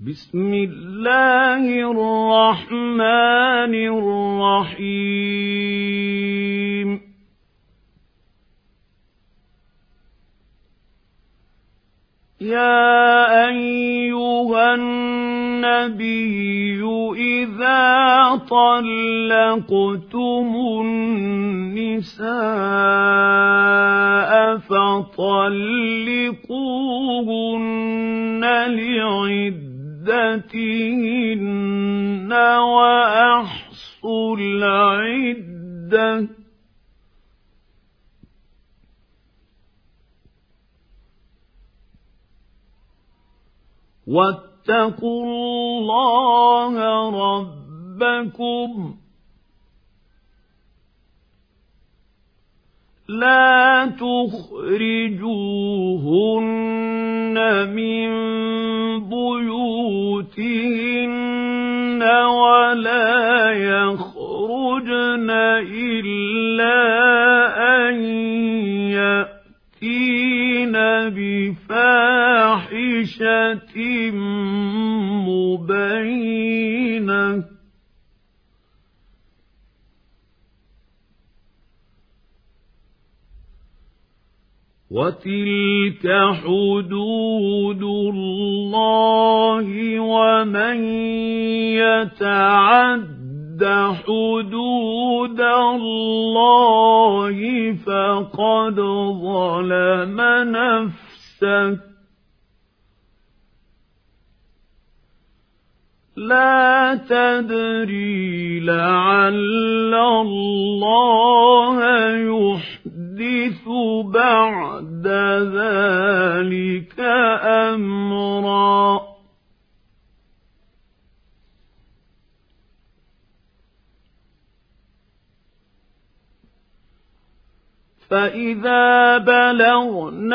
بسم الله الرحمن الرحيم يا أيها النبي إذا طلقتم النساء فطلقوهن لعدتهن وأحصوا العدة واتقوا الله ربكم لا تخرجوهن من بيوتهن ولا يخرجن إلا أن يأتين بفاحشة مبينة وتلك حدود الله ومن يتعد حدود الله فقد ظلم نفسه لا تدري لعل الله يحدث بعد ذلك أمرا فإذا بلغن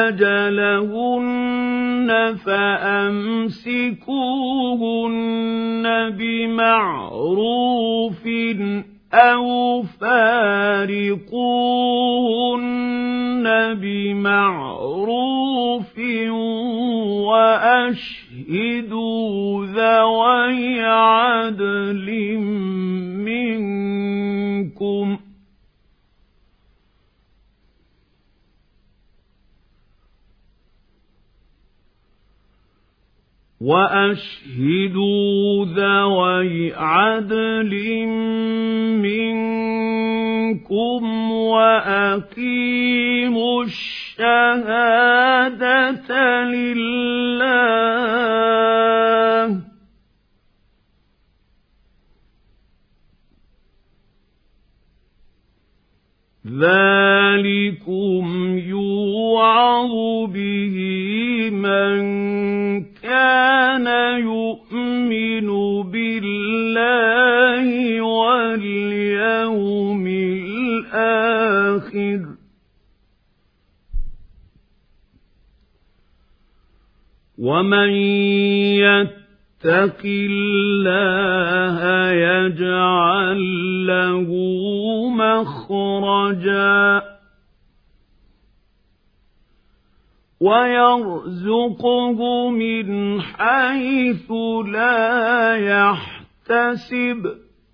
أجلهن فأمسكوهن بمعروف أو فارقوهن بمعروف وأشهدوا ذوي عدل منكم وأقيموا الشهادة لله ذلكم يوعظ به من كان يؤمن بالله واليوم الآخر ومن يتق الله يجعل له مخرجا ويرزقه من حيث لا يحتسب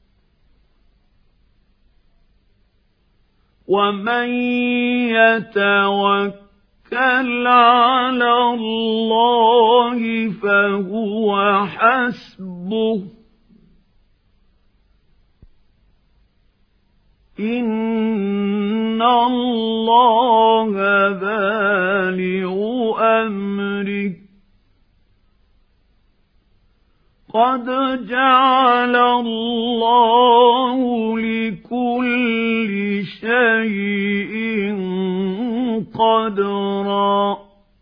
ومن يتوكل على الله فهو حسبه إن الله بالغ أمره قد جعل الله لكل شيء قدرا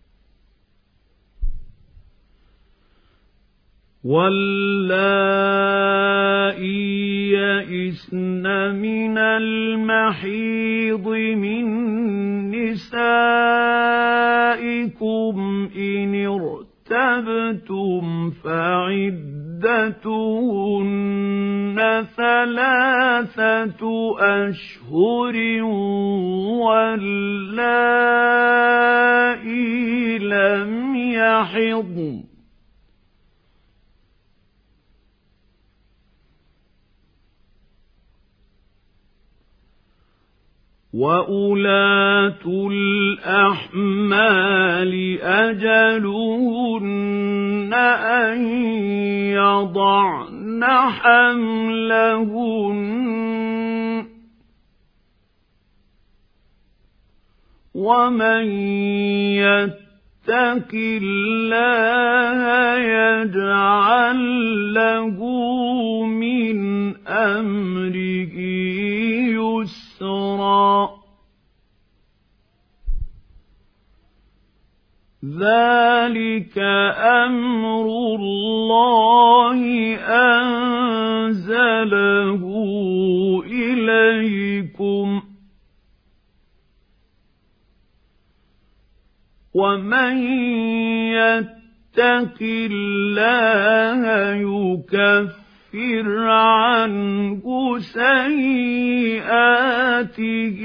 واللائي يئسن من المحيض من نسائكم إن ارتبتم فعدتهن 3 أشهر واللائي لم يحضن وَأُولَاتُ الْأَحْمَالِ أَجَلُهُنَّ أَن يَضَعْنَ حَمْلَهُنَّ ۚ وَمَن يَتَّقِ اللَّهَ يَجْعَل لَّهُ مِنْ أَمْرِهِ يُسْرًا. ذَلِكَ أَمْرُ اللَّهِ أَنزَلَهُ إِلَيْكُمْ ۚ وَمَن يَتَّقِ اللَّهَ يُكَفِّرْ عَنْهُ سَيِّئَاتِهِ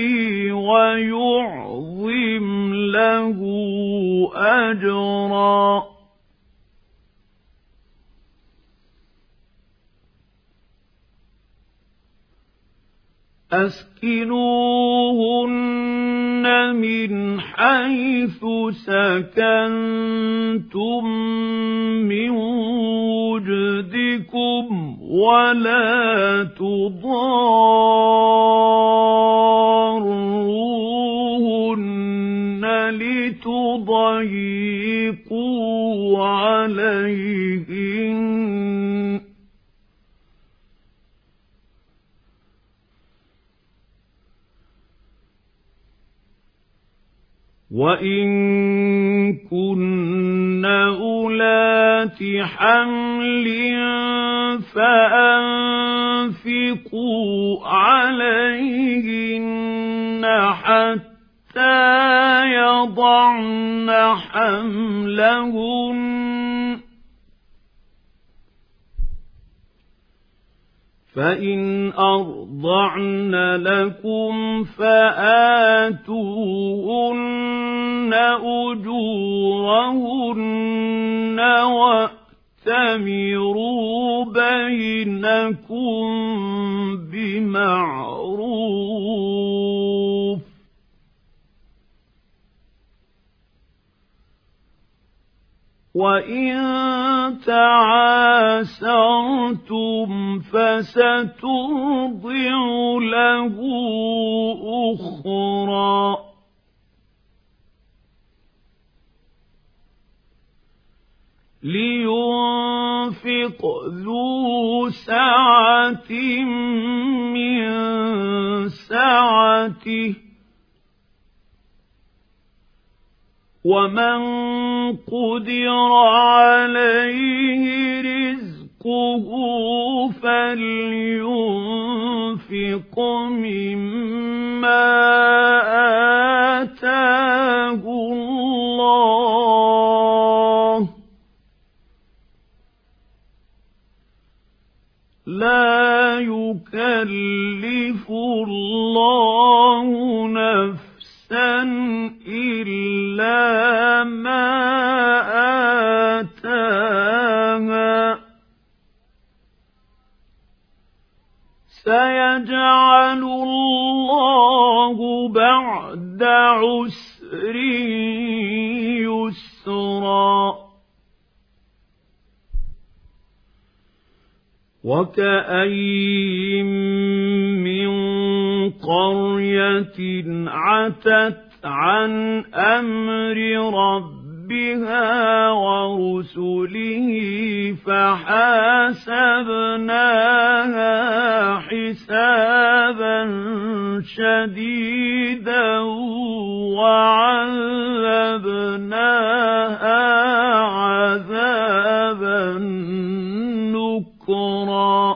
وَيُعْظِمْ لَهُ أَجْرًا. أَسْكِنُوهُنَّ مِنْ حَيْثُ سَكَنتُم مِّن وُجْدِكُمْ وَلَا تُضَارُّوهُنَّ لِتُضَيِّقُوا عَلَيْهِنَّ ۚ وَإِن كُنَّ أُولَاتِ حَمْلٍ فَأَنفِقُوا عَلَيْهِنَّ حَتَّىٰ يَضَعْنَ حَمْلَهُنَّ ۚ فَإِنْ أَرْضَعْنَ لَكُمْ فَآتُوهُنَّ أُجُورَهُنَّ وَأْتَمِرُوا بَيْنَكُم بِمَعْرُوفٍ ۖ وَإِن تَعَاسَرْتُمْ فَسَتُرْضِعُ لَهُ أُخْرَىٰ. لِيُنفِقْ ذُو سَعَةٍ مِّن سَعَتِهِ ۖ وَمَن قُدِرَ عَلَيْهِ رِزْقُهُ فَلْيُنفِقْ مِمَّا آتَاهُ اللَّهُ ۚ لَا يُكَلِّفُ اللَّهُ نَفْسًا إِلَّا مَا آتَاهَا ۚ سَيَجْعَلُ اللَّهُ بَعْدَ عُسْرٍ يُسْرًا. وَكَأَيِّن مِّن قَرْيَةٍ عَتَتْ عَنْ أَمْرِ رَبِّهَا وَرُسُلِهِ فَحَاسَبْنَاهَا حِسَابًا شَدِيدًا وَعَذَّبْنَاهَا عَذَابًا نُّكْرًا.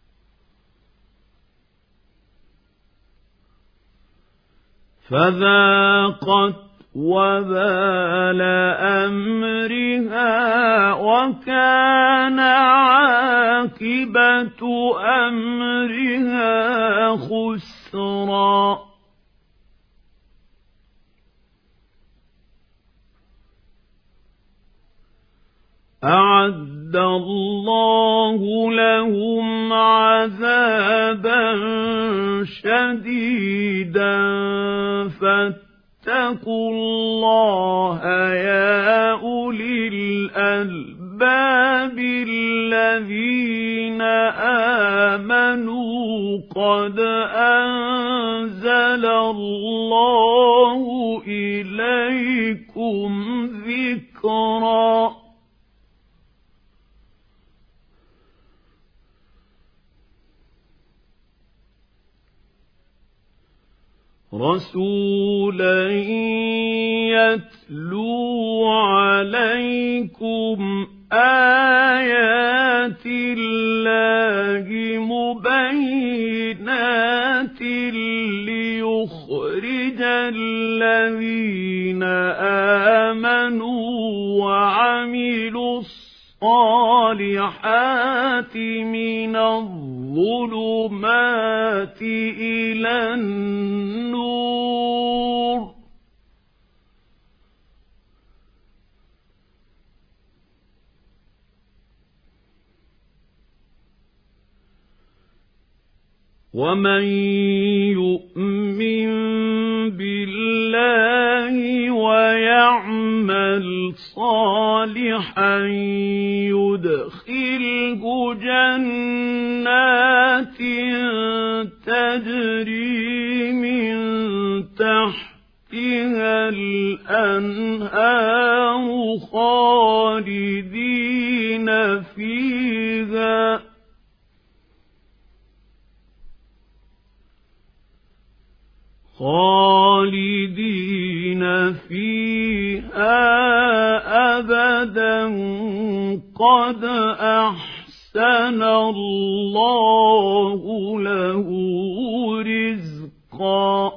فَذَاقَتْ وَبَالَ أَمْرِهَا وَكَانَ عَاقِبَةُ أَمْرِهَا خُسْرًا. أَعَدَّ الله لهم عذابا شديدا فاتقوا الله يا أولي الألباب الذين آمنوا قد أنزل الله إليكم ذكرا رسولا يتلو عليكم آيات الله مبينات ليخرج الذين آمنوا وعملوا الصالحات من الظلمات إلى النور ومن يؤمن بالله ويعمل صالحا يدخله جنات تجري من تحتها الأنهار خالدين فيها أبدا قد أحسن الله له رزقا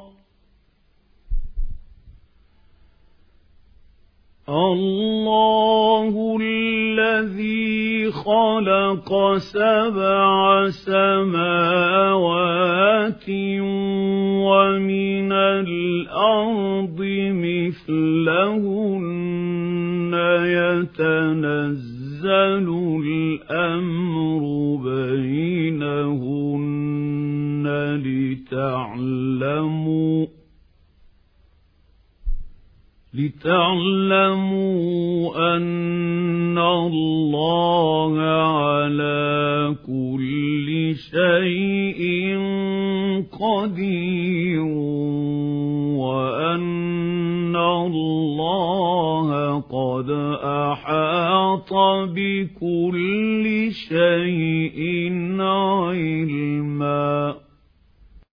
الله الذي خلق 7 سماوات ومن الأرض مثلهن يتنزل الأمر بينهن لتعلموا أن الله على كل شيء قدير وأن الله قد أحاط بكل شيء علما